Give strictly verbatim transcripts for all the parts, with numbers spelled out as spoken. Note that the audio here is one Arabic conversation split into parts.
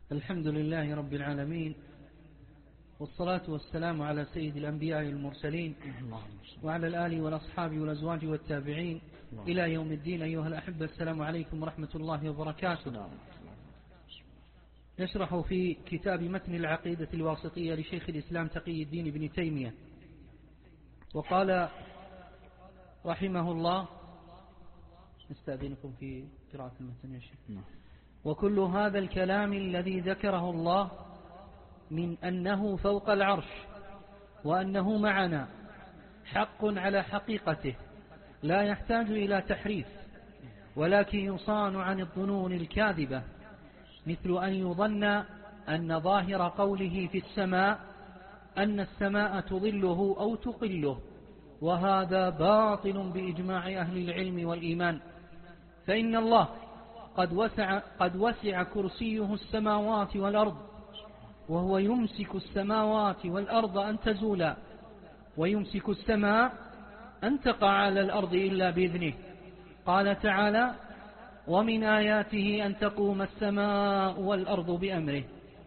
الحمد لله رب العالمين، والصلاة والسلام على سيد الأنبياء والمرسلين وعلى الآل والأصحاب والأزواج والتابعين إلى يوم الدين. أيها الأحبة، السلام عليكم ورحمة الله وبركاته. نشرح في كتاب متن العقيدة الواسطية لشيخ الإسلام تقي الدين ابن تيمية، وقال رحمه الله، نستأذنكم في قراءة المتن يا شيخ. وكل هذا الكلام الذي ذكره الله من أنه فوق العرش وأنه معنا حق على حقيقته، لا يحتاج إلى تحريف، ولكن يصان عن الظنون الكاذبة، مثل أن يظن أن ظاهر قوله في السماء أن السماء تظله أو تقله، وهذا باطل بإجماع أهل العلم والإيمان. فإن الله قد وسع, قد وسع كرسيه السماوات والأرض، وهو يمسك السماوات والأرض أن تزولا، ويمسك السماء أن تقع على الأرض إلا بإذنه. قال تعالى: ومن آياته أن تقوم السماء والأرض بأمره.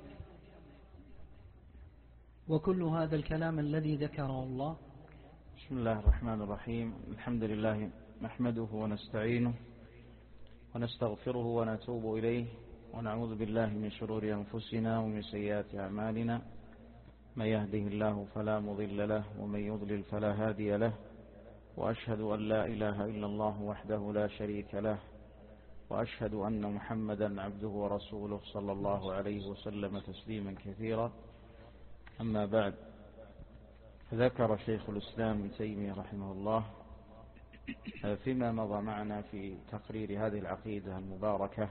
وكل هذا الكلام الذي ذكره الله. بسم الله الرحمن الرحيم. الحمد لله نحمده ونستعينه ونستغفره ونتوب إليه، ونعوذ بالله من شرور أنفسنا ومن سيئات أعمالنا. من يهده الله فلا مضل له، ومن يضلل فلا هادي له، وأشهد أن لا إله إلا الله وحده لا شريك له، وأشهد أن محمدا عبده ورسوله صلى الله عليه وسلم تسليما كثيرا. أما بعد، ذكر شيخ الإسلام ابن تيمية رحمه الله فيما مضى معنا في تقرير هذه العقيدة المباركة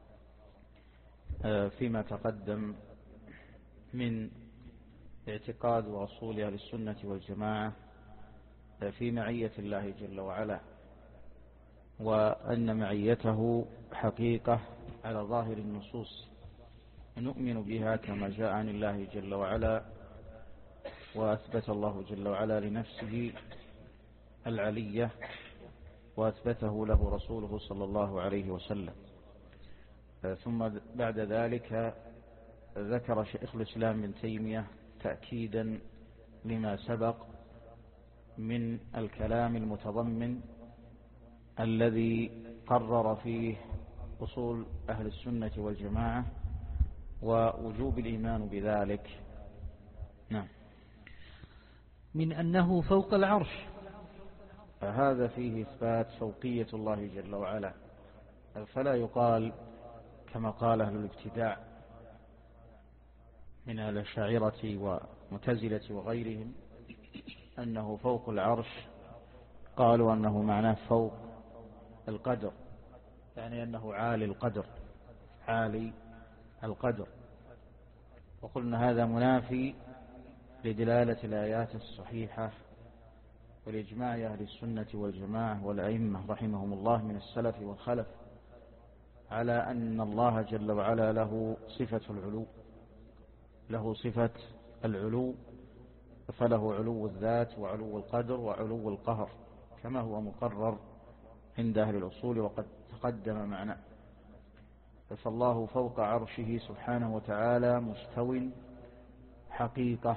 فيما تقدم من اعتقاد وأصول أهل السنة والجماعة في معية الله جل وعلا، وأن معيته حقيقة على ظاهر النصوص نؤمن بها كما جاء عن الله جل وعلا، وأثبت الله جل وعلا لنفسه العلية، وأثبته له رسوله صلى الله عليه وسلم. ثم بعد ذلك ذكر شيخ الإسلام ابن تيمية تأكيدا لما سبق من الكلام المتضمن الذي قرر فيه أصول أهل السنة والجماعة ووجوب الإيمان بذلك. نعم. من أنه فوق العرش، هذا فيه إثبات فوقية الله جل وعلا، فلا يقال كما قال أهل الابتداع من الأشاعرة ومعتزلة وغيرهم أنه فوق العرش، قالوا أنه معناه فوق القدر، يعني أنه عالي القدر، عالي القدر. وقلنا هذا منافي لدلالة الآيات الصحيحة والإجماع أهل السنة والجماعة والأئمة رحمهم الله من السلف والخلف على أن الله جل وعلا له صفة العلو، له صفة العلو، فله علو الذات وعلو القدر وعلو القهر كما هو مقرر عند أهل الأصول وقد تقدم معنا. فالله فوق عرشه سبحانه وتعالى مستو حقيقة،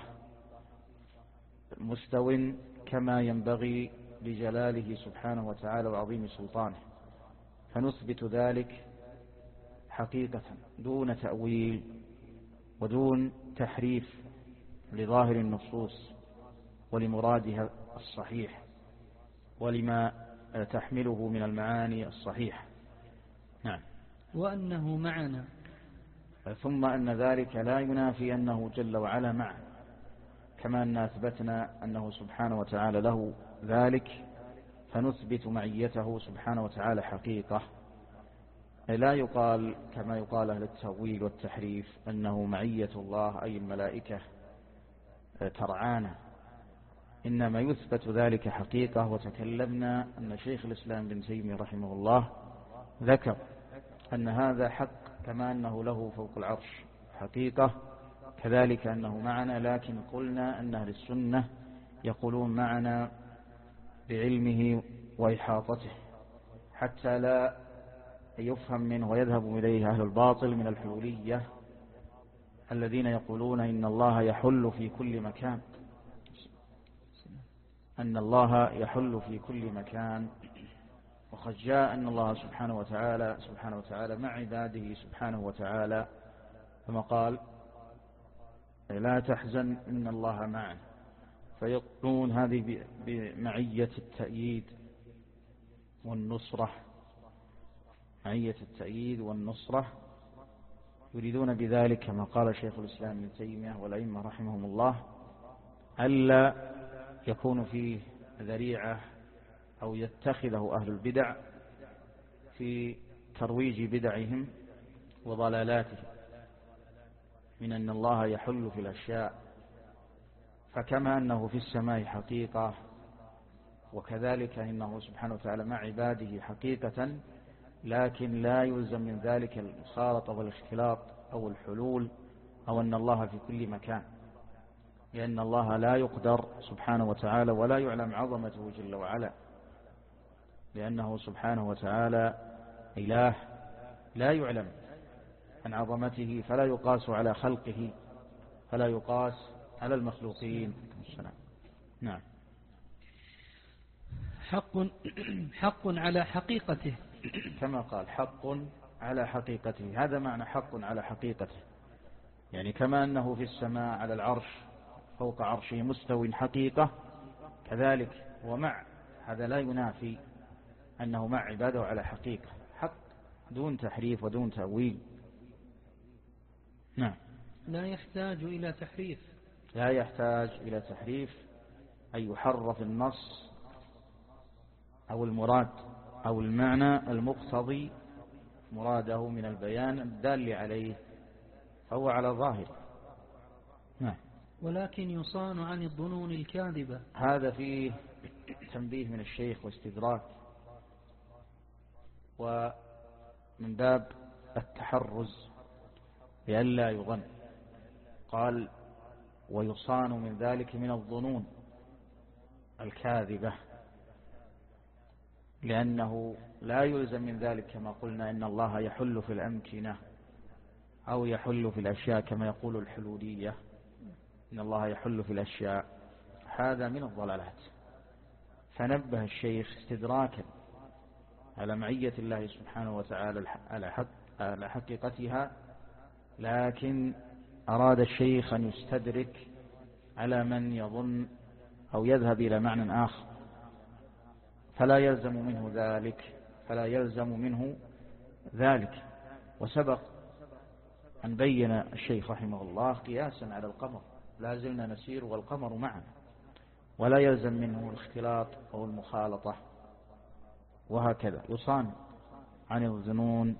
مستو كما ينبغي لجلاله سبحانه وتعالى وعظيم سلطانه، فنثبت ذلك حقيقة دون تأويل ودون تحريف لظاهر النصوص ولمرادها الصحيح ولما تحمله من المعاني الصحيحة. نعم. وأنه معنا، ثم أن ذلك لا ينافي أنه جل وعلا معنا، كما أن أثبتنا أنه سبحانه وتعالى له ذلك، فنثبت معيته سبحانه وتعالى حقيقة. لا يقال كما يقال أهل التأويل والتحريف أنه معية الله أي الملائكة ترعانا، إنما يثبت ذلك حقيقة. وتكلمنا أن شيخ الإسلام بن تيمية رحمه الله ذكر أن هذا حق، كما أنه له فوق العرش حقيقة كذلك أنه معنا، لكن قلنا أن أهل السنة يقولون معنا بعلمه وإحاطته، حتى لا يفهم منه ويذهب إليه أهل الباطل من الحلولية الذين يقولون إن الله يحل في كل مكان، أن الله يحل في كل مكان، وقد جاء أن الله سبحانه وتعالى سبحانه وتعالى مع عباده سبحانه وتعالى، كما قال لا تحزن إن الله معنا. فيقولون هذه بمعية التأييد والنصرة، معية التأييد والنصرة، يريدون بذلك كما قال شيخ الإسلام ابن تيمية والأئمة رحمهم الله ألا يكون فيه ذريعة أو يتخذه أهل البدع في ترويج بدعهم وضلالاتهم، من أن الله يحل في الأشياء، فكما أنه في السماء حقيقة وكذلك إنه سبحانه وتعالى مع عباده حقيقة، لكن لا يلزم من ذلك المخالطة والاختلاط أو الحلول أو أن الله في كل مكان، لأن الله لا يقدر سبحانه وتعالى ولا يعلم عظمته جل وعلا، لأنه سبحانه وتعالى إله لا يعلم عن عظمته، فلا يقاس على خلقه، فلا يقاس على المخلوقين. نعم. حق حق على حقيقته، كما قال حق على حقيقته، هذا معنى حق على حقيقته، يعني كما أنه في السماء على العرش فوق عرشه مستوٍ حقيقة، كذلك ومع هذا لا ينافي أنه مع عباده على حقيقة، حق دون تحريف ودون تأويل. نعم. لا يحتاج إلى تحريف، لا يحتاج إلى تحريف، أي يحرف النص أو المراد أو المعنى المقتضي مراده من البيان الدال عليه، فهو على ظاهر. نعم. ولكن يصان عن الظنون الكاذبة، هذا فيه تنبيه من الشيخ واستدراك، ومن باب التحرز لئلا يظن، قال ويصان من ذلك من الظنون الكاذبة، لأنه لا يلزم من ذلك كما قلنا إن الله يحل في الأمكنة أو يحل في الأشياء كما يقول الحلولية، إن الله يحل في الأشياء، هذا من الضلالات. فنبه الشيخ استدراكا على معية الله سبحانه وتعالى على حق على حقيقتها، لكن أراد الشيخ أن يستدرك على من يظن أو يذهب إلى معنى آخر، فلا يلزم منه ذلك فلا يلزم منه ذلك وسبق أن بين الشيخ رحمه الله قياسا على القمر، لا زلنا نسير والقمر معنا، ولا يلزم منه الاختلاط أو المخالطة، وهكذا يصان عن الظنون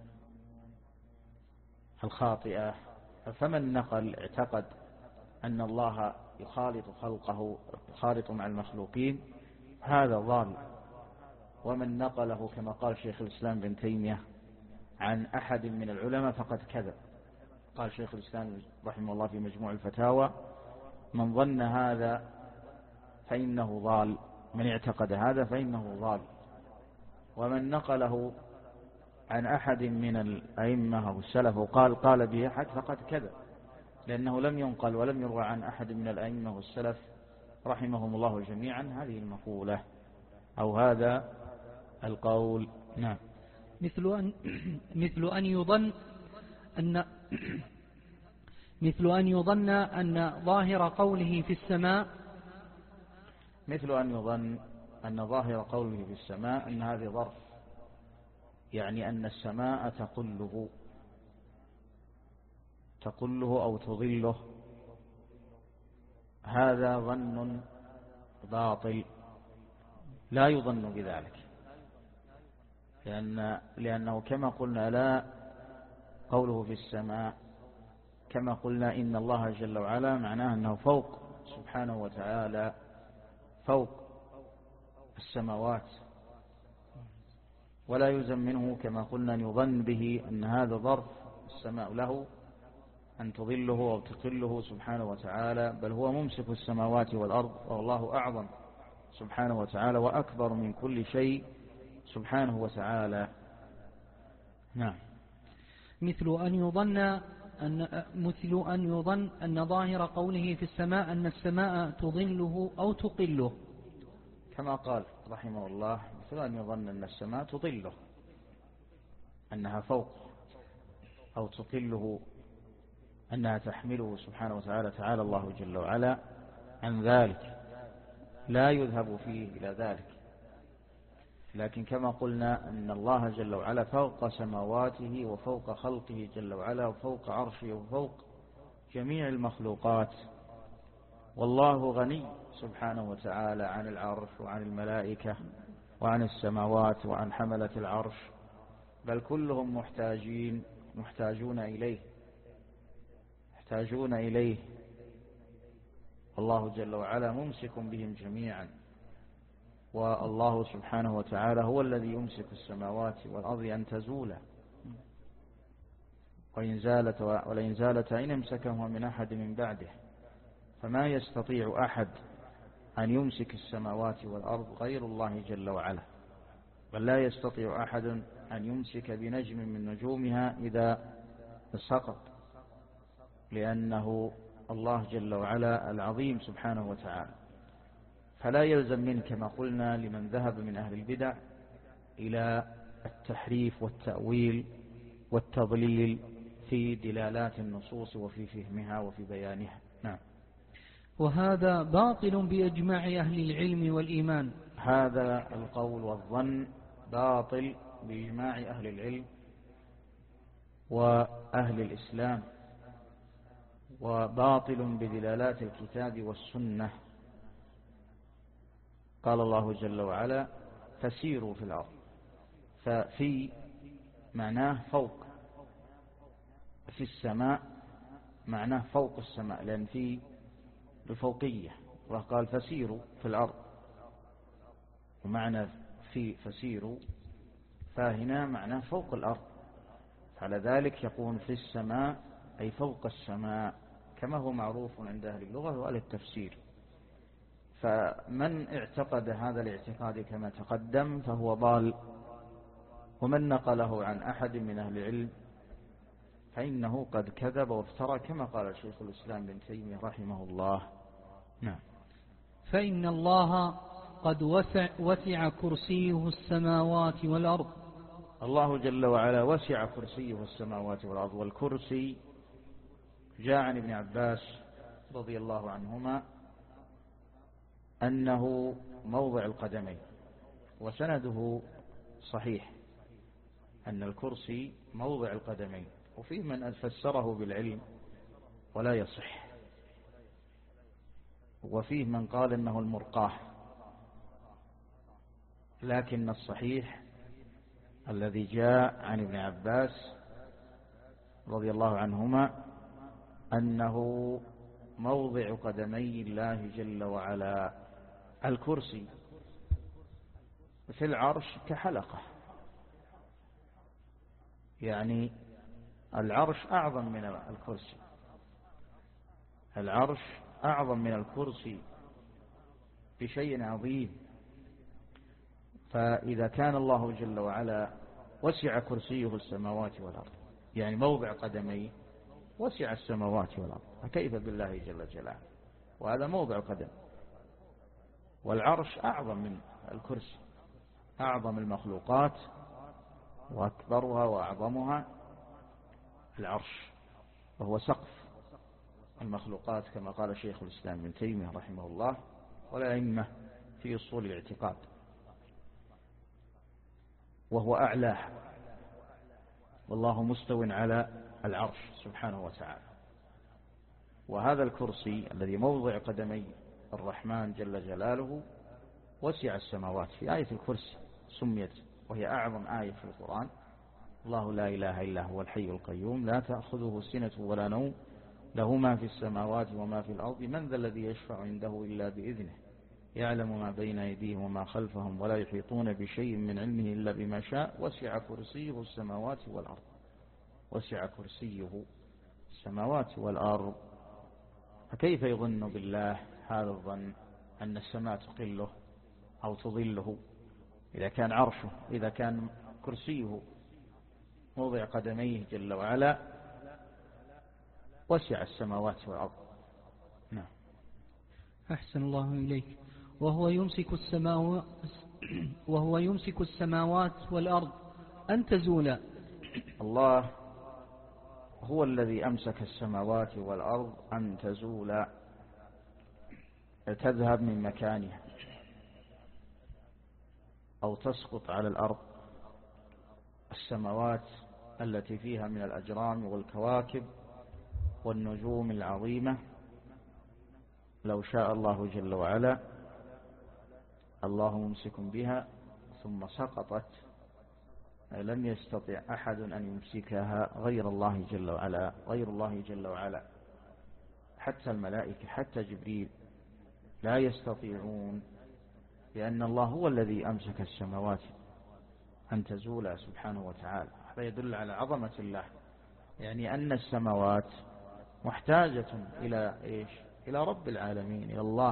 الخاطئة. فمن نقل اعتقد أن الله يخالط خلقه يخالط مع المخلوقين هذا ضال، ومن نقله كما قال شيخ الإسلام بن تيمية عن أحد من العلماء فقد كذب. قال شيخ الإسلام رحمه الله في مجموع الفتاوى من ظن هذا فإنه ضال، من اعتقد هذا فإنه ضال. ومن نقله عن أحد من الأئمة أو السلف وقال قال به أحد فقد كذب، لأنه لم ينقل ولم يروى عن أحد من الأئمة والسلف رحمهم الله جميعا هذه المقولة أو هذا القول. نعم. مثل أن مثل أن يظن أن مثل أن يظن أن ظاهر قوله في السماء مثل أن يظن أن ظاهر قوله في السماء أن هذه ظرف، يعني أن السماء تقله تقله أو تظله، هذا ظن باطل لا يظن بذلك، لأن لأنه كما قلنا لا قوله في السماء كما قلنا إن الله جل وعلا معناه أنه فوق سبحانه وتعالى فوق السماوات، ولا يلزم منه كما قلنا أن يظن به أن هذا ظرف السماء له أن تظله أو تقله سبحانه وتعالى، بل هو ممسك السماوات والأرض، والله أعظم سبحانه وتعالى وأكبر من كل شيء سبحانه وتعالى. نعم. مثل أن يظن أن مثل أن يظن أن ظاهر قوله في السماء أن السماء تظله أو تقله، كما قال رحمه الله مثل أن يظن أن السماء تظله، أنها فوق، أو تقله أنها تحمله سبحانه وتعالى. تعالى الله جل وعلا عن ذلك، لا يذهب فيه إلى ذلك. لكن كما قلنا أن الله جل وعلا فوق سماواته وفوق خلقه جل وعلا وفوق عرشه وفوق جميع المخلوقات، والله غني سبحانه وتعالى عن العرش وعن الملائكة وعن السماوات وعن حملة العرش، بل كلهم محتاجين محتاجون إليه محتاجون إليه الله جل وعلا ممسك بهم جميعا. والله سبحانه وتعالى هو الذي يمسك السماوات والأرض أن تزولا، وإن زالت ولئن زالتا إن امسكهما من أحد من بعده، فما يستطيع أحد أن يمسك السماوات والأرض غير الله جل وعلا، بل لا يستطيع أحد أن يمسك بنجم من نجومها إذا سقط، لأنه الله جل وعلا العظيم سبحانه وتعالى. فلا يلزم منه كما قلنا لمن ذهب من أهل البدع إلى التحريف والتأويل والتضليل في دلالات النصوص وفي فهمها وفي بيانها. نعم. وهذا باطل بإجماع أهل العلم والإيمان. هذا القول والظن باطل بإجماع أهل العلم وأهل الإسلام، وباطل بدلالات الكتاب والسنة. قال الله جل وعلا فسيروا في الأرض، ففي معناه فوق، في السماء معناه فوق السماء، لأن في الفوقية، وقال فسيروا في الأرض، ومعنى في فسيروا فهنا معناه فوق الأرض، على ذلك يكون في السماء أي فوق السماء، كما هو معروف عند أهل اللغة وأهل التفسير. فمن اعتقد هذا الاعتقاد كما تقدم فهو ضال، ومن نقله عن أحد من أهل العلم فإنه قد كذب وافترى، كما قال شيخ الإسلام ابن تيمية رحمه الله. نعم. فإن الله قد وسع, وسع كرسيه السماوات والأرض. الله جل وعلا وسع كرسيه السماوات والأرض، والكرسي جاء عن ابن عباس رضي الله عنهما أنه موضع القدمين، وسنده صحيح أن الكرسي موضع القدمين، وفيه من فسره بالعلم ولا يصح، وفيه من قال أنه المرقاه، لكن الصحيح الذي جاء عن ابن عباس رضي الله عنهما أنه موضع قدمي الله جل وعلا. الكرسي في العرش كحلقة، يعني العرش أعظم من الكرسي، العرش أعظم من الكرسي بشيء عظيم. فإذا كان الله جل وعلا وسع كرسيه السماوات والأرض، يعني موضع قدميه وسع السماوات والأرض، فكيف بالله جل جلاله؟ وهذا موضع قدم، والعرش أعظم من الكرسي، أعظم المخلوقات وأكبرها وأعظمها العرش، وهو سقف المخلوقات كما قال شيخ الإسلام ابن تيمية رحمه الله والأئمة في أصول الاعتقاد، وهو أعلاه، والله مستو على العرش سبحانه وتعالى. وهذا الكرسي الذي موضع قدمي الرحمن جل جلاله وسع السماوات. في آية الكرسي سميت وهي أعظم آية في القرآن: الله لا إله إلا هو الحي القيوم لا تأخذه سنة ولا نوم له ما في السماوات وما في الأرض من ذا الذي يشفع عنده إلا بإذنه يعلم ما بين أيديهم وما خلفهم ولا يحيطون بشيء من علمه إلا بما شاء وسع كرسيه السماوات والأرض. وسع كرسيه السماوات والأرض. فكيف يظن بالله هذا الظن أن السماء تقله أو تظله إذا كان عرشه، إذا كان كرسيه موضع قدميه جل وعلا وسع السماوات والأرض. نعم. أحسن الله إليك. وهو يمسك السماوات وهو يمسك السماوات والأرض أن تزولا. الله هو الذي أمسك السماوات والأرض أن تزولا، تذهب من مكانها أو تسقط على الأرض. السماوات التي فيها من الأجرام والكواكب والنجوم العظيمة، لو شاء الله جل وعلا الله ممسك بها ثم سقطت، لم يستطع أحد أن يمسكها غير الله جل وعلا، غير الله جل وعلا. حتى الملائكة، حتى جبريل لا يستطيعون، لأن الله هو الذي أمسك السماوات أن تزولا سبحانه وتعالى. هذا يدل على عظمة الله، يعني أن السماوات محتاجة إلى إيش؟ إلى رب العالمين، إلى الله،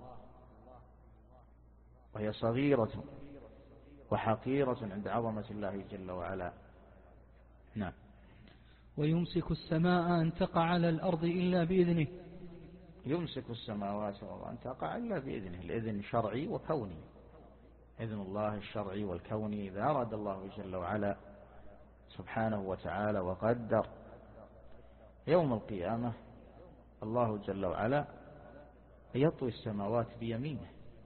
وهي صغيرة وحقيرة عند عظمة الله جل وعلا. نعم. ويمسك السماء أن تقع على الأرض إلا بإذنه. يمسك السماوات أن تقع إلا بإذنه، الإذن شرعي وكوني. إذن الله الشرعي والكوني إذا أراد الله جل وعلا سبحانه وتعالى وقدر يوم القيامة الله جل وعلا يطوي السماوات بيمينه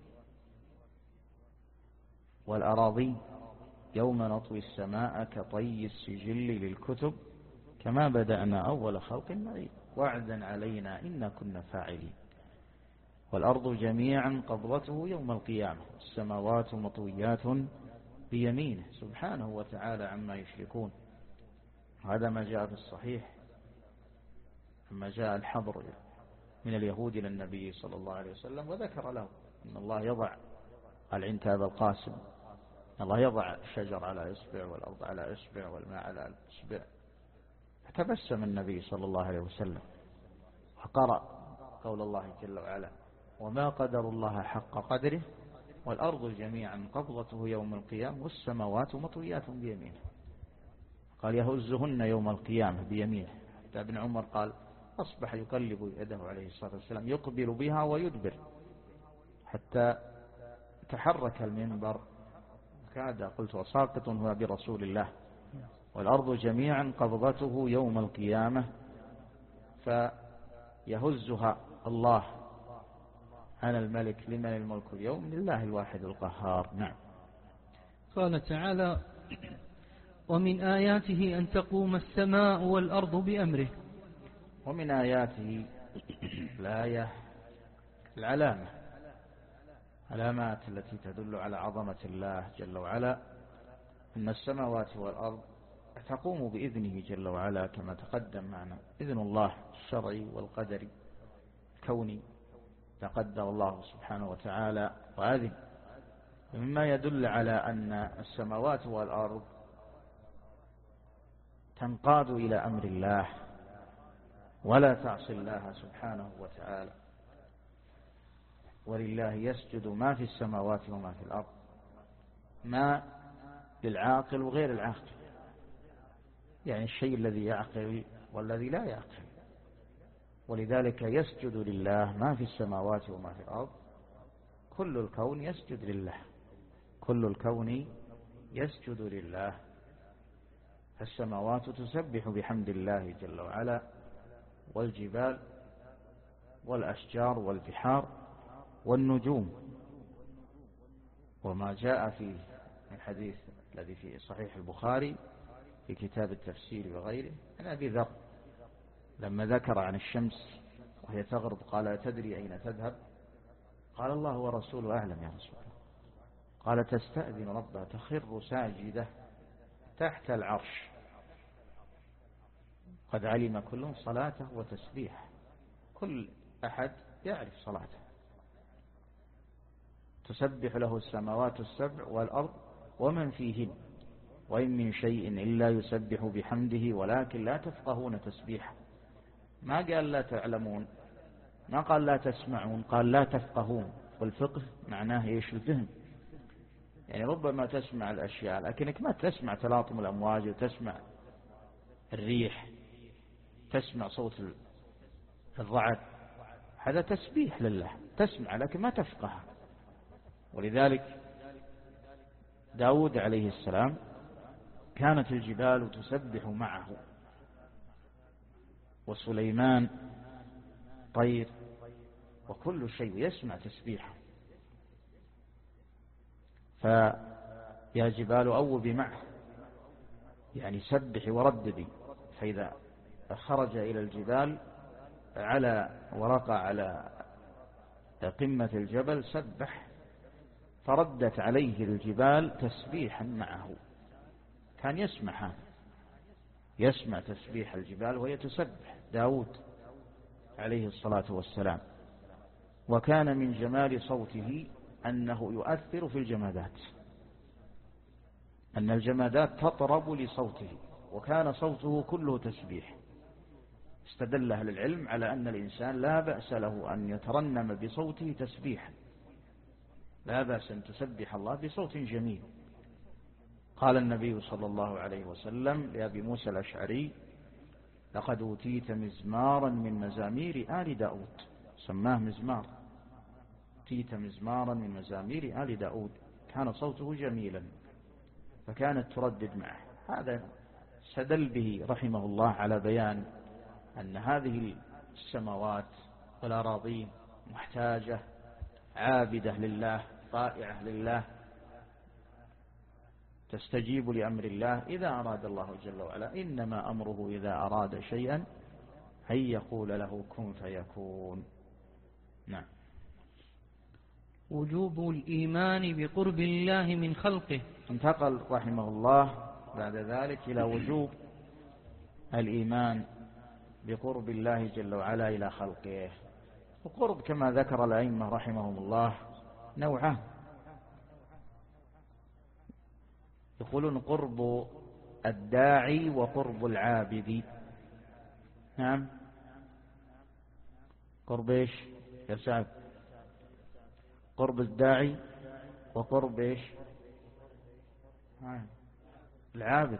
والأراضي، يوم نطوي السماء كطي السجل للكتب كما بدأنا أول خلق نعيد وعدا علينا إنا كنا فاعلين. والأرض جميعا قبضته يوم القيامة، السماوات مطويات بيمينه سبحانه وتعالى عما يشركون. هذا ما جاء في الصحيح لما جاء الحبر من اليهود إلى النبي صلى الله عليه وسلم وذكر له أن الله يضع العنتاب القاسم، الله يضع الشجر على إصبع والأرض على إصبع والماء على إصبع، فتبسم النبي صلى الله عليه وسلم وقرأ قول الله جل وعلا وما قدر الله حق قدره والأرض جميعا قبضته يوم القيامة والسماوات مطويات بيمينه. قال يهزهن يوم القيامة بيمينه. حتى ابن عمر قال أصبح يقلب يده عليه الصلاة والسلام يقبل بها ويدبر حتى تحرك المنبر كاد قلت وساقط هو برسول الله. والأرض جميعا قبضته يوم القيامة فيهزها الله. أنا الملك لمن الملك اليوم لله الواحد القهار. نعم. قال تعالى ومن آياته أن تقوم السماء والأرض بأمره. ومن آياته الآية العلامة، علامات التي تدل على عظمة الله جل وعلا أن السماوات والأرض تقوم بإذنه جل وعلا كما تقدم معنا. إذن الله الشرعي والقدري الكوني تقدر الله سبحانه وتعالى وأذن. مما يدل على أن السماوات والأرض تنقاد إلى أمر الله ولا تعصي الله سبحانه وتعالى. ولله يسجد ما في السماوات وما في الأرض، ما للعاقل وغير العاقل، يعني الشيء الذي يعقل والذي لا يعقل. ولذلك يسجد لله ما في السماوات وما في الأرض، كل الكون يسجد لله، كل الكون يسجد لله. السماوات تسبح بحمد الله جل وعلا، والجبال والأشجار والبحار والنجوم، وما جاء في الحديث الذي في صحيح البخاري في كتاب التفسير وغيره عن أبي ذر لما ذكر عن الشمس وهي تغرب قال تدري أين تذهب؟ قال الله ورسوله أعلم يا رسول الله. قال تستأذن ربها تخر ساجدة تحت العرش، قد علم كل صلاته وتسبيحه، كل أحد يعرف صلاته. تسبح له السماوات السبع والأرض ومن فيهن وإن من شيء إلا يسبح بحمده ولكن لا تفقهون تسبيحه. ما قال لا تعلمون، ما قال لا تسمعون، قال لا تفقهون. والفقه معناه إيش؟ الفهم. يعني ربما تسمع الأشياء لكنك ما تسمع تلاطم الأمواج وتسمع الريح، تسمع صوت الرعد، هذا تسبيح لله، تسمع لكن ما تفقه. ولذلك داود عليه السلام كانت الجبال تسبح معه، وسليمان طير، وكل شيء يسمع تسبيحه. فيا جبال أوبي معه، يعني سبحي ورددي. فإذا خرج إلى الجبال على ورقع على قمة الجبل سبح، فردت عليه الجبال تسبيحا معه. كان يسمع يسمع تسبيح الجبال وهي تسبح داود عليه الصلاة والسلام. وكان من جمال صوته أنه يؤثر في الجمادات، أن الجمادات تطرب لصوته، وكان صوته كله تسبيح. استدل أهل العلم على أن الإنسان لا بأس له أن يترنم بصوته تسبيحا، لا بأس أن تسبح الله بصوت جميل. قال النبي صلى الله عليه وسلم لأبي موسى الأشعري: لقد أوتيت مزمارا من مزامير آل داود، سماه مزمار، أوتيت مزمارا من مزامير آل داود. كان صوته جميلا فكانت تردد معه. هذا استدل به رحمه الله على بيان أن هذه السماوات والأراضين محتاجة عابدة لله طائعة لله، تستجيب لأمر الله إذا أراد الله جل وعلا. إنما أمره إذا أراد شيئا أن يقول له كن فيكون. نعم. وجوب الإيمان بقرب الله من خلقه. انتقل رحمه الله بعد ذلك إلى وجوب الإيمان بقرب الله جل وعلا إلى خلقه. وقرب كما ذكر الأئمة رحمهم الله نوعان، يقولون قرب الداعي وقرب العابد. نعم، قرب ايش يا سعد؟ قرب الداعي وقرب ايش؟ العابد.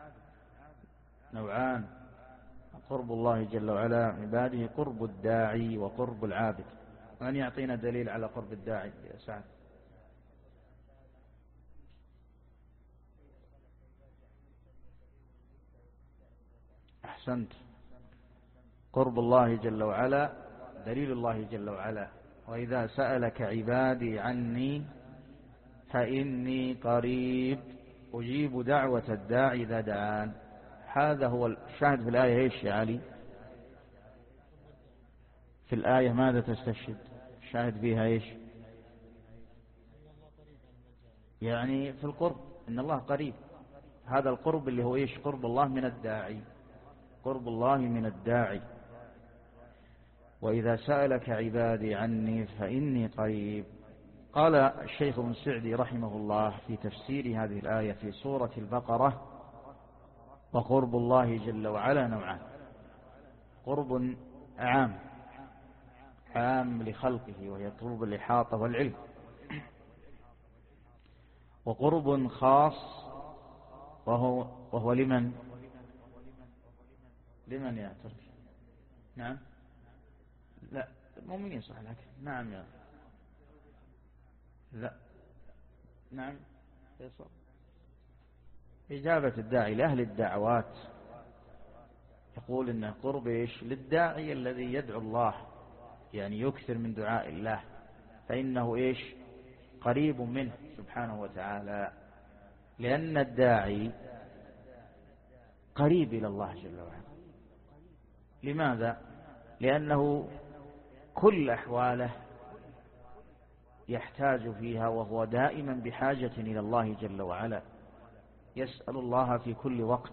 نوعان، قرب الله جل وعلا عباده قرب الداعي وقرب العابد. من يعطينا دليل على قرب الداعي يا سعد؟ أحسنت. قرب الله جل وعلا دليل الله جل وعلا: وإذا سألك عبادي عني فإني قريب أجيب دعوة الداعي إذا دعان. هذا هو الشاهد في الآية. إيش يا علي في الآية؟ ماذا تستشهد؟ الشاهد فيها إيش؟ يعني في القرب، إن الله قريب. هذا القرب اللي هو إيش؟ قرب الله من الداعي، قرب الله من الداعي. وإذا سألك عبادي عني فإني قريب. قال الشيخ ابن سعدي رحمه الله في تفسير هذه الآية في سورة البقرة: وقرب الله جل وعلا نوعان: قرب عام عام لخلقه وهي قرب الإحاطة والعلم، وقرب خاص وهو, وهو لمن لمن يا ترك؟ نعم، لا المؤمنين صح لك. نعم يا لا نعم يصح. إجابة الداعي لأهل الدعوات. يقول إنه قرب إيش؟ للداعي الذي يدعو الله، يعني يكثر من دعاء الله، فإنه إيش؟ قريب منه سبحانه وتعالى، لأن الداعي قريب إلى الله جل وعلا. لماذا؟ لأنه كل أحواله يحتاج فيها، وهو دائما بحاجة إلى الله جل وعلا، يسأل الله في كل وقت.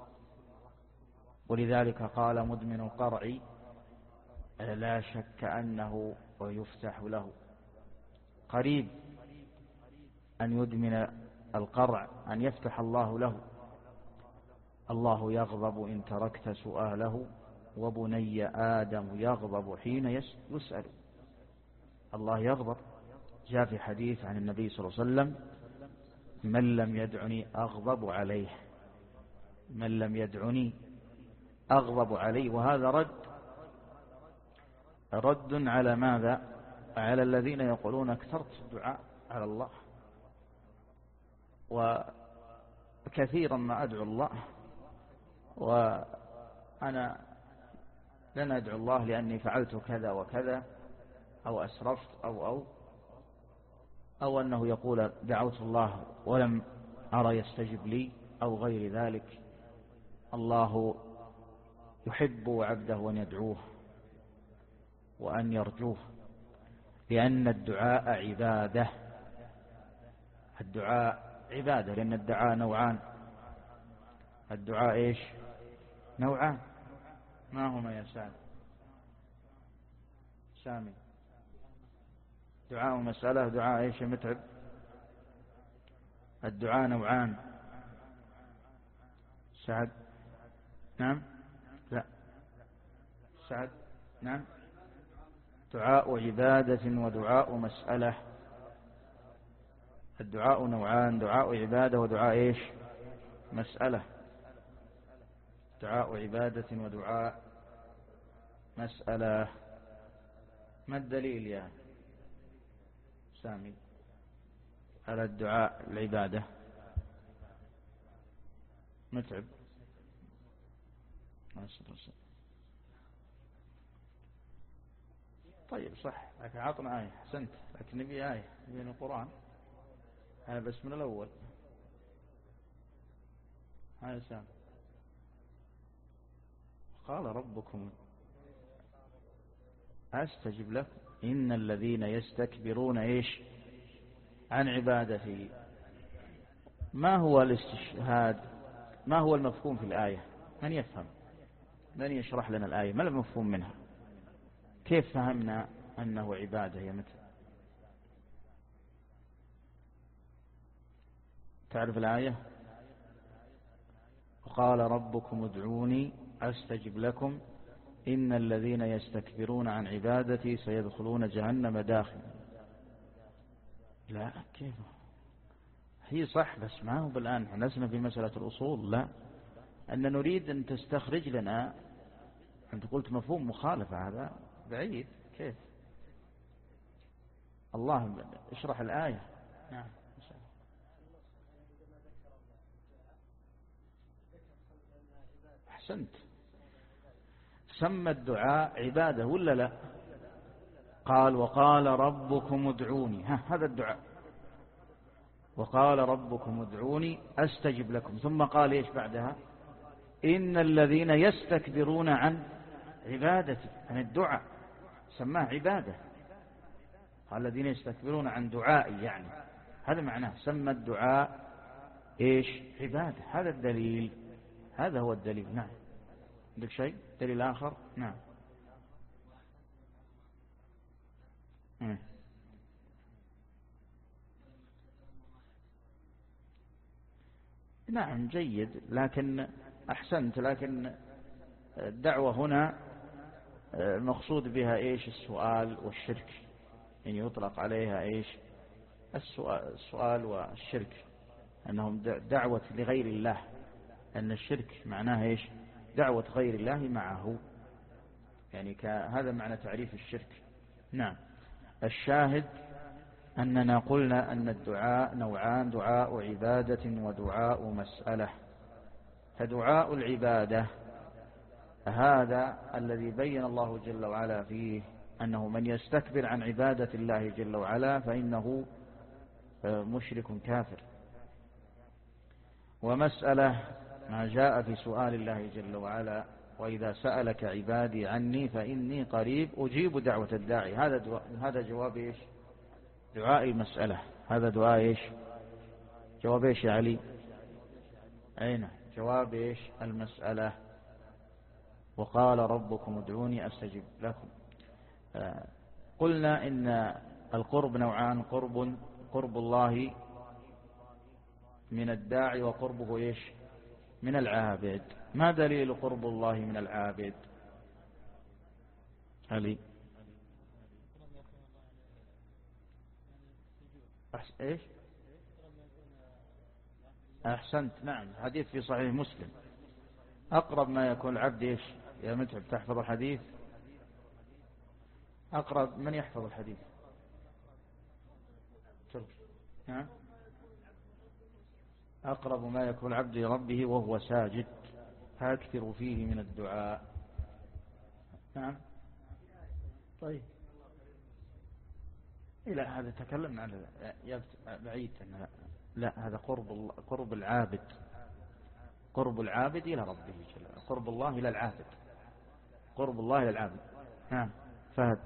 ولذلك قال مدمن القرع: لا شك أنه ويفتح له. قريب أن يدمن القرع، أن يفتح الله له. الله يغضب إن تركت سؤاله، وبني آدم يغضب حين يسأل. الله يغضب. جاء في حديث عن النبي صلى الله عليه وسلم: من لم يدعني أغضب عليه، من لم يدعني أغضب عليه. وهذا رد رد على ماذا؟ على الذين يقولون اكثرت الدعاء على الله، وكثيرا ما أدعو الله، وأنا لن أدعو الله لأني فعلت كذا وكذا أو أسرفت أو أو أو أنه يقول دعوت الله ولم أرى يستجب لي أو غير ذلك. الله يحب عبده أن يدعوه وأن يرجوه، لأن الدعاء عبادة. الدعاء عبادة، لأن الدعاء نوعان. الدعاء إيش؟ نوعان. ما هما يا سامي؟ سامي دعاء مسألة، دعاء إيش يا متعب؟ الدعاء نوعان. سعد؟ نعم؟ لا. سعد؟ نعم؟ دعاء عبادة ودعاء مسألة. الدعاء نوعان، دعاء عبادة ودعاء إيش؟ مسألة. دعاء عبادة ودعاء مسألة. ما الدليل يا سامي على الدعاء العبادة؟ متعب؟ طيب صح، لكن عطنا آية. حسنت، لكن نبي آية من القرآن. هذا بس من الأول. هذا سام قال ربكم أستجب لكم إن الذين يستكبرون إيش عن عبادتي. ما هو الاستشهاد؟ ما هو المفهوم في الآية؟ من يفهم؟ من يشرح لنا الآية؟ ما المفهوم منها؟ كيف فهمنا أنه عبادة يا متى؟ تعرف الآية؟ وقال ربكم ادعوني أستجب لكم إن الذين يستكبرون عن عبادتي سيدخلون جهنم داخل. لا، كيف؟ هي صح، بس ما هو بالآن حنسنا في مسألة الأصول. لا، أن نريد أن تستخرج لنا. أنت قلت مفهوم مخالفة، هذا بعيد. كيف؟ الله اشرح الآية. نعم. أحسنت. سمى الدعاء عبادة ولا لا؟ قال وقال ربكم ادعوني، ها هذا الدعاء. وقال ربكم ادعوني أستجب لكم، ثم قال إيش بعدها؟ إن الذين يستكبرون عن عبادتي، عن الدعاء سماه عبادة. قال الذين يستكبرون عن دعائي، يعني هذا معناه سمى الدعاء إيش؟ عبادة. هذا الدليل، هذا هو الدليل. نعم. عندك شيء دليل آخر؟ نعم. مم. نعم جيد، لكن أحسنت، لكن الدعوة هنا المقصود بها إيش؟ السؤال والشرك، يعني يطلق عليها إيش؟ السؤال, السؤال والشرك، أنهم دعوة لغير الله، أن الشرك معناه إيش؟ دعوة غير الله معه، يعني هذا معنى تعريف الشرك. نعم. الشاهد أننا قلنا أن الدعاء نوعان، دعاء عبادة ودعاء مسألة. فدعاء العبادة هذا الذي بين الله جل وعلا فيه أنه من يستكبر عن عبادة الله جل وعلا فإنه مشرك كافر. ومسألة ما جاء في سؤال الله جل وعلا وإذا سألك عبادي عني فإني قريب أجيب دعوة الداعي. هذا هذا جواب إيش؟ دعاء المسألة. هذا دعاء إيش؟ جواب إيش يا علي؟ أين جواب إيش؟ المسألة. وقال ربكم ادعوني أستجب لكم. آه قلنا إن القرب نوعان، قرب قرب الله من الداعي وقربه إيش؟ من العابد. ما دليل قرب الله من العابد؟ علي إيش؟ أحسنت. نعم، حديث في صحيح مسلم أقرب ما يكون العبد إيش يا متعب؟ تحفظ الحديث؟ أقرب من يحفظ الحديث؟ تركي. نعم. أقرب ما يكون العبد لربه وهو ساجد فأكثر فيه من الدعاء. نعم. طيب إلى هذا تكلمنا عن بعيد. لا هذا قرب الله، قرب العابد، قرب العابد إلى ربه، قرب الله إلى العابد، قرب الله إلى العابد. نعم. فهد.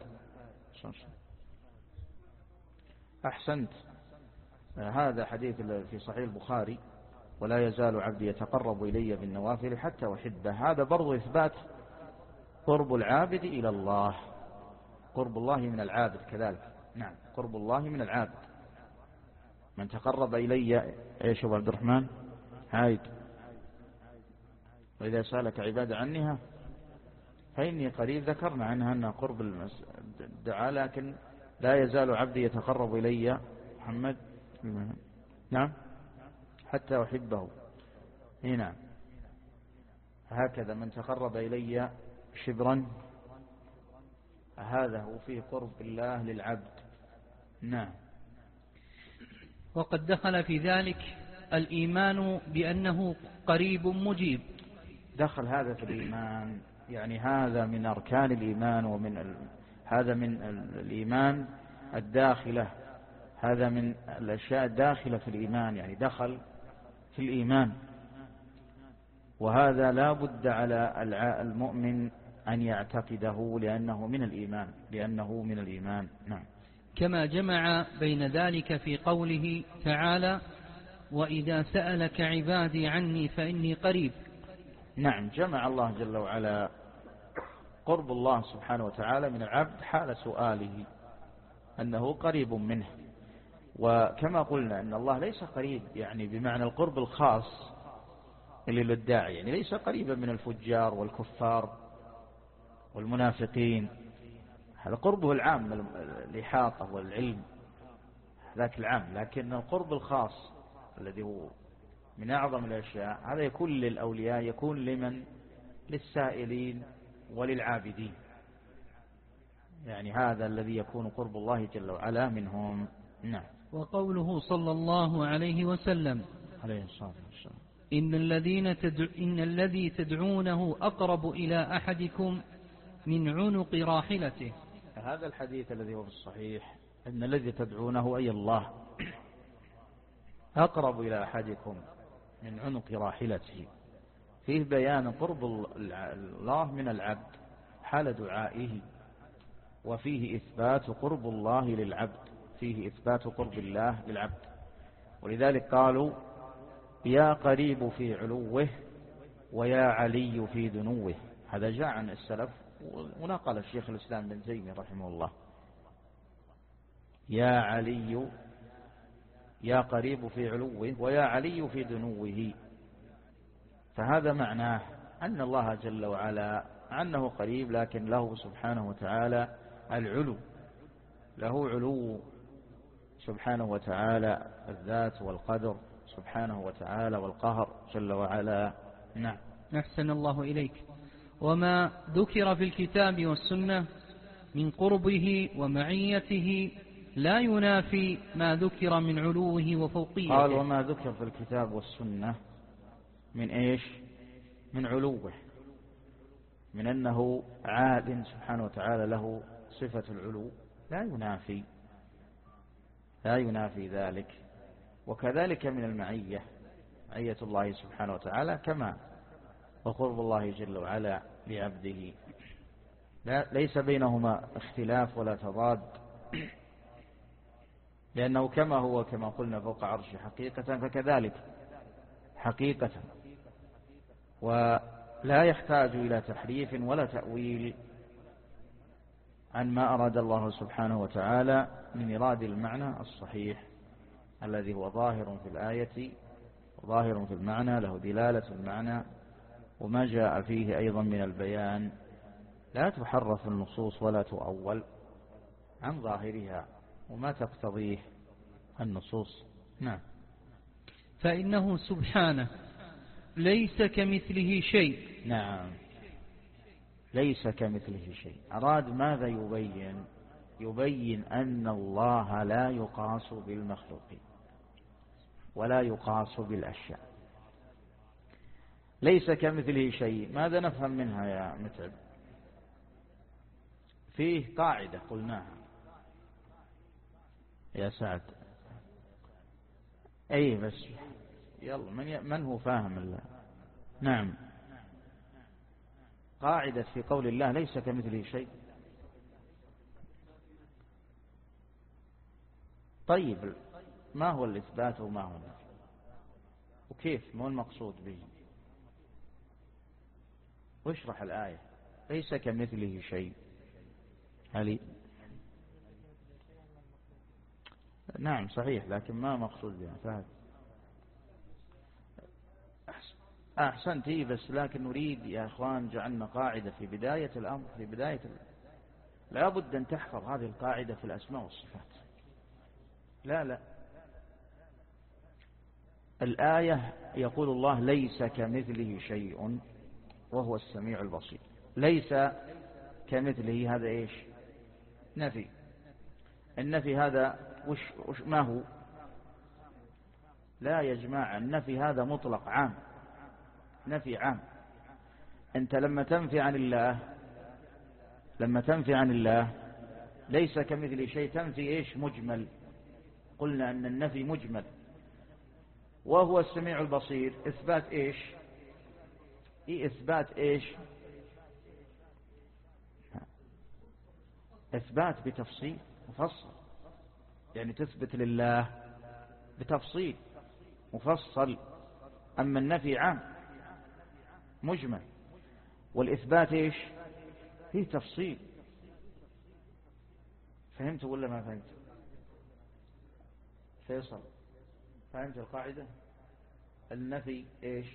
أحسنت. هذا حديث في صحيح البخاري: ولا يزال عبدي يتقرب إلي بالنوافل حتى أحبه. هذا برضو إثبات قرب العابد إلى الله، قرب الله من العابد كذلك. نعم. قرب الله من العابد. من تقرب إلي، ايش أبو عبد الرحمن عايد، وإذا سألك عباد عنها فإني قريب. ذكرنا عنها أنها قرب الدعاء، لكن لا يزال عبدي يتقرب إلي محمد. نعم. حتى أحبه. هنا هكذا من تقرب إلي شبرا هذا هو فيه قرب الله للعبد. نعم. وقد دخل في ذلك الإيمان بأنه قريب مجيب. دخل هذا في الإيمان، يعني هذا من أركان الإيمان، ومن ال... هذا من الإيمان الداخلة، هذا من الأشياء الداخلة في الإيمان، يعني دخل في الإيمان. وهذا لا بد على المؤمن أن يعتقده لأنه من الإيمان، لأنه من الإيمان. نعم. كما جمع بين ذلك في قوله تعالى: وإذا سألك عبادي عني فإني قريب. نعم. جمع الله جل وعلا قرب الله سبحانه وتعالى من العبد حال سؤاله أنه قريب منه. وكما قلنا أن الله ليس قريب يعني بمعنى القرب الخاص اللي للداعي، يعني ليس قريبا من الفجار والكفار والمنافقين، هذا قربه العام الإحاطة والعلم، ذاك العام. لكن القرب الخاص الذي هو من أعظم الأشياء هذا يكون للأولياء، يكون لمن للسائلين وللعابدين، يعني هذا الذي يكون قرب الله جل وعلا منهم. نعم. وقوله صلى الله عليه وسلم: عليه الصلاة والسلام: إن الذين تدع... إن الذي تدعونه أقرب إلى أحدكم من عنق راحلته. هذا الحديث الذي هو في الصحيح: إن الذي تدعونه أي الله أقرب إلى أحدكم من عنق راحلته، فيه بيان قرب الله من العبد حال دعائه، وفيه إثبات قرب الله للعبد، فيه إثبات قرب الله للعبد. ولذلك قالوا: يا قريب في علوه ويا علي في دنوه. هذا جاء عن السلف ونقل الشيخ الإسلام بن تيمية رحمه الله: يا علي، يا قريب في علوه ويا علي في دنوه. فهذا معناه أن الله جل وعلا عنه قريب، لكن له سبحانه وتعالى العلو، له علو سبحانه وتعالى الذات والقدر سبحانه وتعالى والقهر جل وعلا. نعم. أحسن الله إليك. وما ذكر في الكتاب والسنة من قربه ومعيته لا ينافي ما ذكر من علوه وفوقيته. قال: وما ذكر في الكتاب والسنة من إيش؟ من علوه، من أنه عال سبحانه وتعالى له صفة العلو، لا ينافي لا ينافي ذلك. وكذلك من المعية، معية الله سبحانه وتعالى كما وقرب الله جل وعلا لعبده، لا ليس بينهما اختلاف ولا تضاد، لأنه كما هو كما قلنا فوق عرش حقيقة فكذلك حقيقة، ولا يحتاج إلى تحريف ولا تأويل عن ما أراد الله سبحانه وتعالى من إراد المعنى الصحيح الذي هو ظاهر في الآية وظاهر في المعنى، له دلالة المعنى، وما جاء فيه أيضا من البيان لا تحرف النصوص ولا تؤول عن ظاهرها وما تقتضيه النصوص. نعم. فإنه سبحانه ليس كمثله شيء. نعم، ليس كمثله شيء. أراد ماذا يبين؟ يبين أن الله لا يقاس بالمخلوقين ولا يقاس بالأشياء. ليس كمثله شيء. ماذا نفهم منها يا متعب؟ فيه قاعدة قلناها يا سعد. أي بس يلا من, من هو فاهم الله؟ نعم، قاعدة في قول الله ليس كمثله شيء. طيب ما هو الإثبات وما هو النفي وكيف؟ ما هو المقصود به؟ واشرح الآية ليس كمثله شيء. هل نعم صحيح، لكن ما مقصود بها؟ فهد أحسنت. بس لكن نريد يا أخوان جعلنا قاعدة في بداية الأمر، في بداية الأمر. لا بد أن تحفظ هذه القاعدة في الأسماء والصفات. لا لا الآية يقول الله ليس كمثله شيء وهو السميع البصير. ليس كمثله هذا إيش؟ نفي. النفي هذا وش, وش ما هو؟ لا يا جماعة، النفي هذا مطلق عام، نفي عام. أنت لما تنفي عن الله لما تنفي عن الله ليس كمثله شيء تنفي إيش؟ مجمل. قلنا أن النفي مجمل. وهو السميع البصير إثبات إيش؟ إيه إثبات إيش؟ إثبات بتفصيل مفصل، يعني تثبت لله بتفصيل مفصل. أما النفي عام مجمل، والإثبات إيش؟ فيه تفصيل. فهمت ولا ما فهمت؟ فيصل فهمت القاعدة؟ النفي إيش؟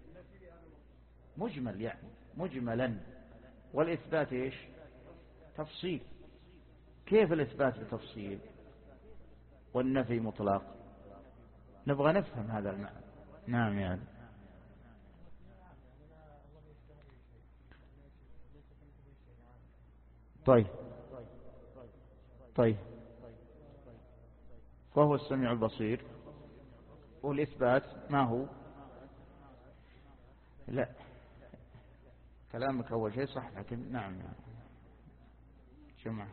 مجمل، يعني مجملا، والإثبات إيش؟ تفصيل. كيف الإثبات بتفصيل والنفي مطلق؟ نبغى نفهم هذا المعنى. نعم يعني طيب طيب فهو السميع البصير، والإثبات ما هو؟ لا كلامك أول شيء صح، لكن نعم يعني جمع.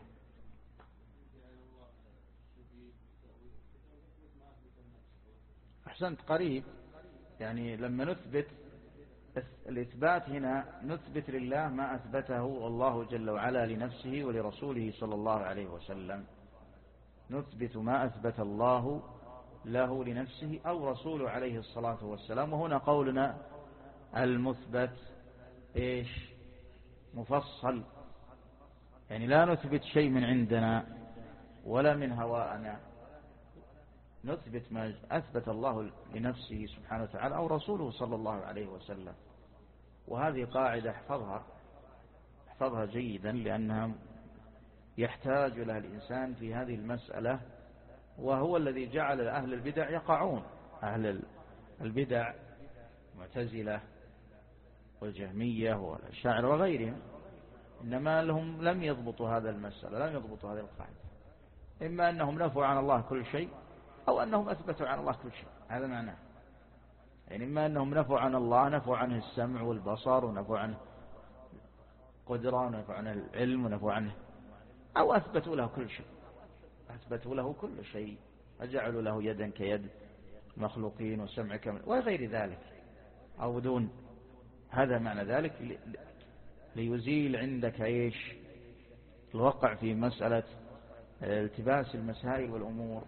أحسنت قريب. يعني لما نثبت الإثبات هنا نثبت لله ما أثبته الله جل وعلا لنفسه ولرسوله صلى الله عليه وسلم. نثبت ما أثبت الله له لنفسه أو رسوله عليه الصلاة والسلام. وهنا قولنا المثبت إيش؟ مفصل، يعني لا نثبت شيء من عندنا ولا من هواءنا، نثبت ما أثبت الله لنفسه سبحانه وتعالى أو رسوله صلى الله عليه وسلم. وهذه قاعدة احفظها احفظها جيدا، لأنها يحتاج لها الإنسان في هذه المسألة، وهو الذي جعل أهل البدع يقعون. أهل البدع معتزلة والجهمية والأشاعرة وغيرهم، إنما لهم لم يضبطوا هذا المسألة، لم يضبطوا هذه القاعدة. إما أنهم نفوا عن الله كل شيء أو أنهم أثبتوا عن الله كل شيء. هذا معناه، يعني إما أنهم نفوا عن الله، نفوا عنه السمع والبصر، ونفوا عنه قدرة، ونفوا عنه العلم، ونفوا عنه، أو أثبتوا له كل شيء، أثبتوا له كل شيء، أجعلوا له يدا كيد مخلوقين وسمع كمل وغير ذلك أو دون. هذا معنى ذلك، ليزيل عندك إيش؟ الوقع في مسألة التباس المسائل والأمور.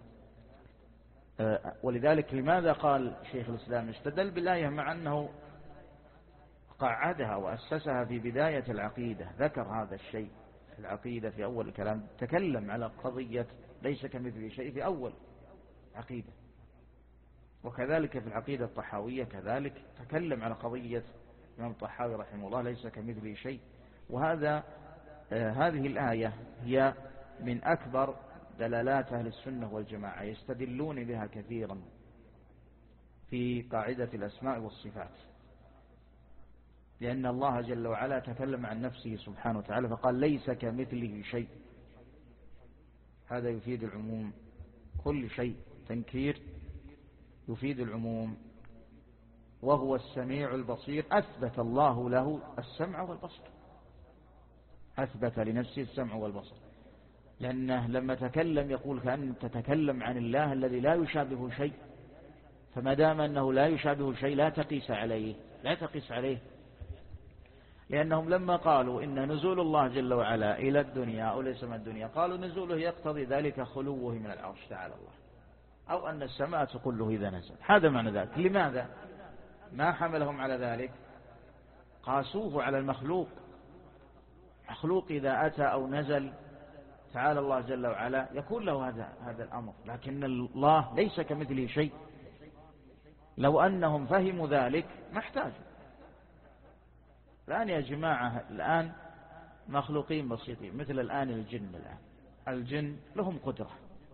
ولذلك لماذا قال شيخ الإسلام استدل بالآية مع أنه قعدها وأسسها في بداية العقيدة؟ ذكر هذا الشيء في العقيدة في أول الكلام، تكلم على قضية ليس كمثله شيء في أول عقيدة. وكذلك في العقيدة الطحاوية كذلك تكلم على قضية الإمام الطحاوي رحمه الله ليس كمثله شيء. وهذا آه هذه الآية هي من أكبر دلالات أهل السنة والجماعة، يستدلون بها كثيرا في قاعدة الأسماء والصفات، لأن الله جل وعلا تكلم عن نفسه سبحانه وتعالى فقال ليس كمثله شيء. هذا يفيد العموم، كل شيء تنكير يفيد العموم. وهو السميع البصير، أثبت الله له السمع والبصر، أثبت لنفسه السمع والبصر، لأنه لما تكلم يقول كأن تتكلم عن الله الذي لا يشابه شيء، فما دام أنه لا يشابه شيء لا تقيس عليه، لا تقيس عليه. لأنهم لما قالوا إن نزول الله جل وعلا إلى الدنيا أو ليس من الدنيا، قالوا نزوله يقتضي ذلك خلوه من العرش تعالى الله، أو أن السماء تقول له إذا نزل. هذا معنى ذلك. لماذا ما حملهم على ذلك؟ قاسوه على المخلوق. مخلوق إذا أتى أو نزل تعالى الله جل وعلا يكون له هذا هذا الأمر، لكن الله ليس كمثله شيء. لو أنهم فهموا ذلك ما احتاجوا. الآن يا جماعة، الآن مخلوقين بسيطين، مثل الآن الجن. الآن الجن لهم قدرة،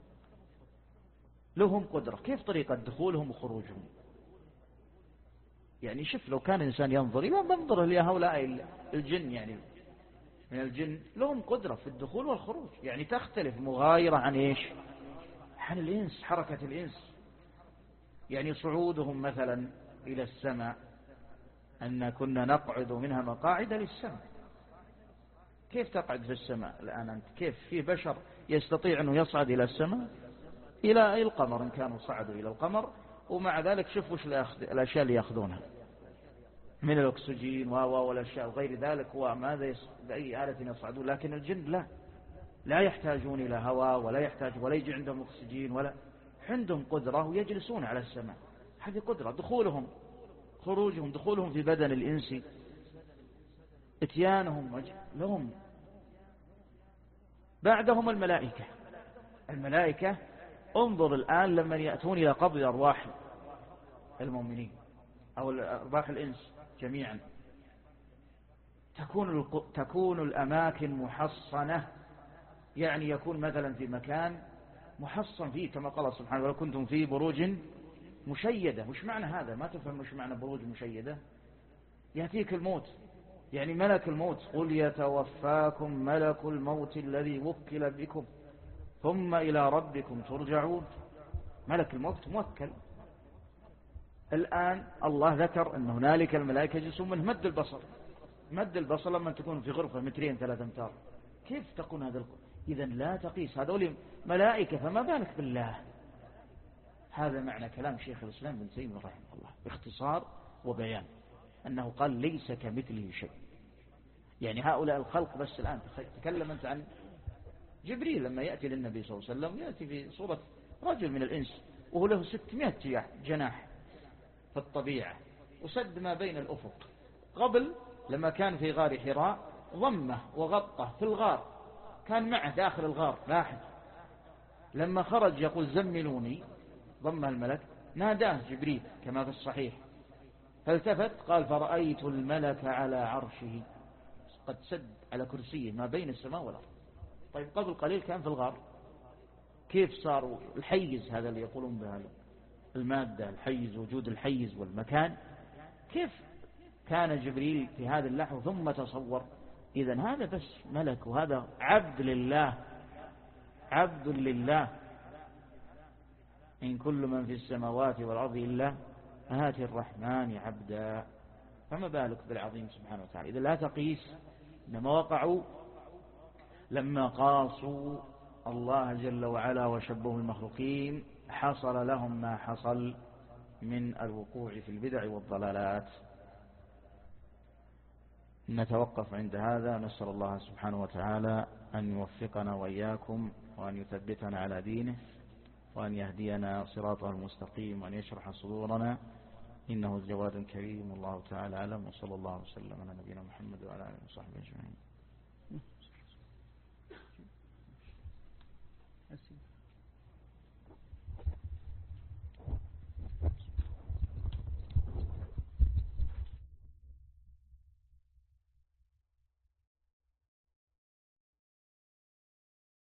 لهم قدرة. كيف طريقة دخولهم وخروجهم؟ يعني شوف، لو كان إنسان ينظر إلى منظر لهؤلاء الجن، يعني من الجن لهم قدرة في الدخول والخروج، يعني تختلف مغايرة عن إيش؟ عن الإنس، حركة الإنس. يعني صعودهم مثلا إلى السماء، أن كنا نقعد منها مقاعد للسماء. كيف تقعد في السماء الآن أنت؟ كيف في بشر يستطيع أنه يصعد إلى السماء، إلى القمر إن كانوا صعدوا إلى القمر، ومع ذلك شوف وش الأشياء اللي يأخذونها من الأكسجين والأشياء وغير ذلك، وماذا بأي آلة يصعدون. لكن الجن لا لا يحتاجون إلى هواء، ولا يحتاج ولا يجي عندهم أكسجين، ولا عندهم قدرة ويجلسون على السماء. هذه قدرة. دخولهم خروجهم، دخولهم في بدن الإنس، اتيانهم لهم. بعدهم الملائكة. الملائكة انظر الآن لما يأتون إلى قبض أرواح المؤمنين أو أرواح الإنس جميعا، تكون تكون الأماكن محصنة. يعني يكون مثلا في مكان محصن فيه، كما قال سبحانه ولو كنتم في بروج مشيدة. وش معنى هذا؟ ما تفهم وش معنى بروج مشيدة؟ يأتيك الموت، يعني ملك الموت، قل يتوفاكم ملك الموت الذي وكل بكم ثم إلى ربكم ترجعون. ملك الموت موكل. الآن الله ذكر أن هنالك الملائكة يجلسون من مد البصر. مد البصر لما تكون في غرفة مترين ثلاثة أمتار، كيف تكون هذا القرب؟ إذن لا تقيس. هذول ملائكة، فما بالك بالله. هذا معنى كلام شيخ الإسلام ابن تيمية رحمه الله باختصار وبيان، أنه قال ليس كمثله شيء. يعني هؤلاء الخلق بس. الآن تكلم أنت عن جبريل لما يأتي للنبي صلى الله عليه وسلم، يأتي في صورة رجل من الإنس، وهو له ستمائة جناح في الطبيعة، وسد ما بين الأفق. قبل لما كان في غار حراء ضمه وغطه في الغار، كان معه داخل الغار. لاحظ لما خرج يقول زملوني، ضمه الملك، ناداه جبريل كما في الصحيح، فالتفت قال فرأيت الملك على عرشه قد سد على كرسيه ما بين السماء والأرض. طيب قبل قليل كان في الغار، كيف صار الحيز هذا اللي يقولون به المادة، الحيز، وجود الحيز والمكان، كيف كان جبريل في هذه اللحظة ثم تصور؟ إذن هذا بس ملك، وهذا عبد لله، عبد لله. إن كل من في السماوات والأرض إلا آتي الرحمن عبدا. فما بالك بالعظيم سبحانه وتعالى. إذا لا تقيس. إنما وقعوا لما قاسوا الله جل وعلا وشبهوا المخلوقين، حصل لهم ما حصل من الوقوع في البدع والضلالات. نتوقف عند هذا. نسأل الله سبحانه وتعالى أن يوفقنا وإياكم، وأن يثبتنا على دينه، وأن يهدينا صراطه المستقيم، وأن يشرح صدورنا، إنه جواد كريم. والله تعالى أعلم، وصلى الله وسلم على نبينا محمد وعلى آله وصحبه أجمعين.